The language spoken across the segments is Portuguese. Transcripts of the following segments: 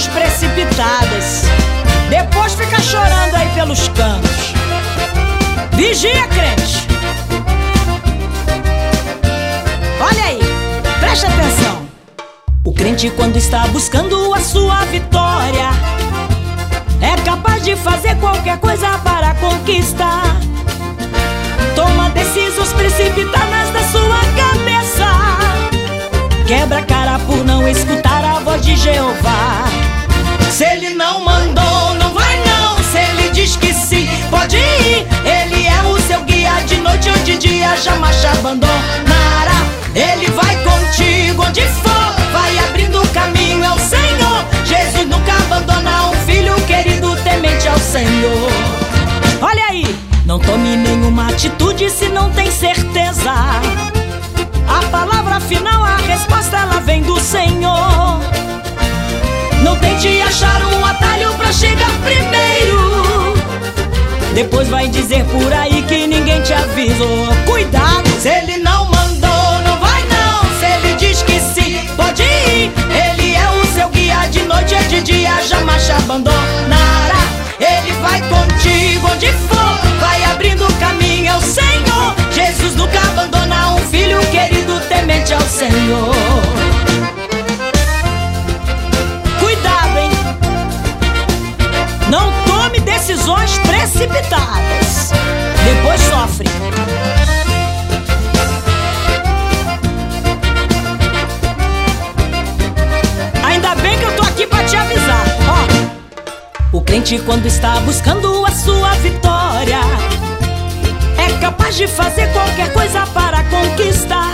decisões precipitadas, depois fica chorando aí pelos cantos. Vigia, crente. Olha aí, preste atenção. O crente, quando está buscando a sua vitória, é capaz de fazer qualquer coisa para conquistar. Toma decisões precipitadas da sua cabeça, quebra a cara por não escutar a voz de Jeová. Se ele não mandou, não vai não. Se ele diz que sim, pode ir. Ele é o seu guia de noite ou de dia, jamais te abandonará. Ele vai contigo onde for, vai abrindo o caminho, é o Senhor. Jesus nunca abandona um filho querido, temente ao Senhor. Olha aí, não tome nenhuma atitude se não tem certeza. A palavra final, a resposta, ela vem do Senhor. Não tente achar um atalho pra chegar primeiro, depois vai dizer por aí que ninguém te avisou. Cuidado, se ele não mandou, não vai não. Se ele diz que sim, pode ir. Ele é o seu guia de noite e de dia, jamais te abandonará. Ele vai contigo onde for, vai abrindo o caminho, é o Senhor. Jesus nunca abandona um filho querido, temente ao Senhor. Cuidado, hein? Não tome decisões precipitadas, depois sofre. Ainda bem que eu tô aqui pra te avisar, ó. O crente, quando está buscando a sua vitória, é capaz de fazer qualquer coisa para conquistar.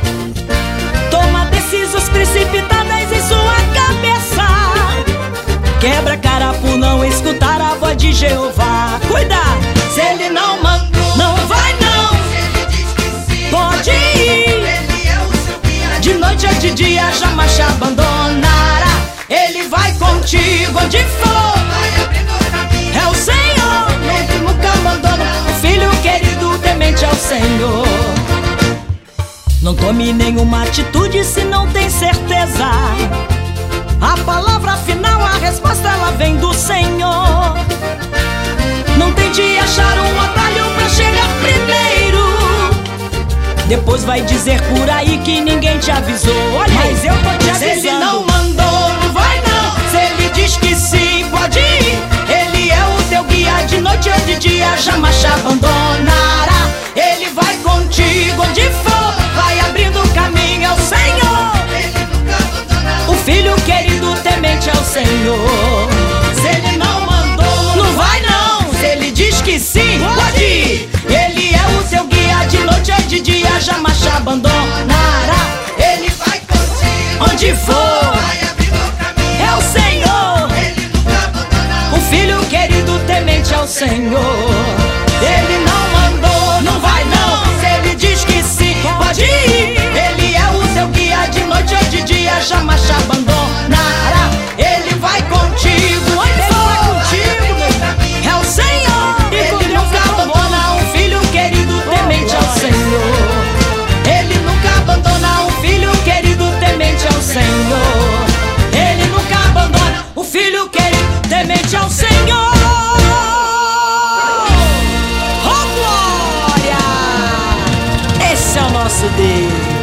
Toma decisões precipitadas em sua cabeça, quebra a cara por não escutar a voz de Jeová. Cuidado, se ele não mandou, não vai não. Se ele diz que sim, pode ir. Ele é o seu guia de noite ou de dia, jamais te abandonará. Ele vai contigo onde for, vai abrindo o caminho, é o Senhor. Ele nunca abandona um filho querido, temente ao Senhor. Não tome nenhuma atitude se não tem certeza. A palavra final, a resposta, ela vem do Senhor. Não tente achar um atalho pra chegar primeiro, depois vai dizer por aí que ninguém te avisou. Olha, mas eu tô te avisando. Se ele não mandou, não vai não. Se ele diz que sim, pode ir. Ele é o teu guia de noite ou de dia, jamais te abandonará. Ele vai contigo onde for, vai abrindo o caminho, é o Senhor. Ele nunca abandona o filho querido, temente ao Senhor. Se ele não mandou, não vai não. Se ele diz que sim, pode ir. Ele é o seu guia de noite ou de dia, jamais te abandonará. Ele vai contigo onde for, vai abrindo o caminho, é o Senhor. Ele nunca abandona um filho querido, temente ao Senhor. Ele não mandou, não vai não. Se ele diz que sim, pode ir. Ele é o seu guia de noite ou de dia, jamais te abandonará. Ele vai contigo onde for, é o Senhor. Ele nunca abandona um filho querido, temente ao Senhor. Ele nunca abandona um filho querido, temente ao Senhor. Ele nunca abandona um filho querido, temente ao Senhor. Oh, glória! Esse é o nosso Deus.